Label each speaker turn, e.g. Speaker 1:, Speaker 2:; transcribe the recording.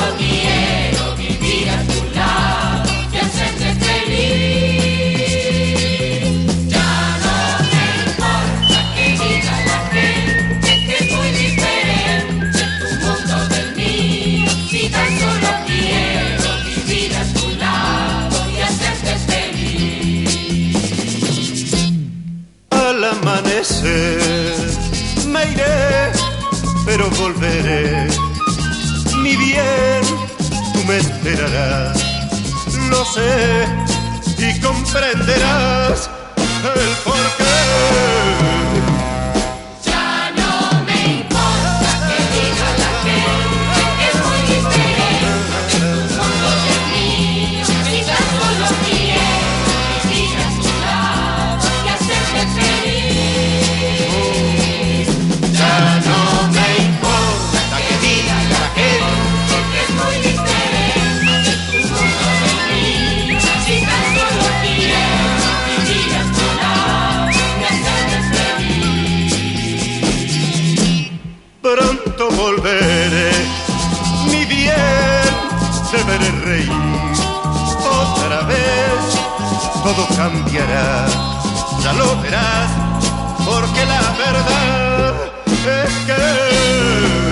Speaker 1: quiero vivir a tu lado y hacerte feliz. Ya no me importa que diga la gente que es muy diferente tu mundo del mío. Si tan solo quiero vivir a tu lado y hacerte feliz.
Speaker 2: Al amanecer me iré, pero volveré. Mi bien, tú me esperarás, lo sé, y comprenderás el porqué.
Speaker 1: Ya no me importa que diga la gente que es muy diferente tu mundo del mío. Si tan solo quiero vivir a tu lado y hacerte feliz. Ya no me importa que diga la gente que es muy diferente tu mundo del mío. Si tan solo quiero vivir a tu lado y hacerte feliz.
Speaker 2: Pronto volveré, mi bien, te veré reír. Otra vez todo cambiará, ya lo verás, porque la verdad es que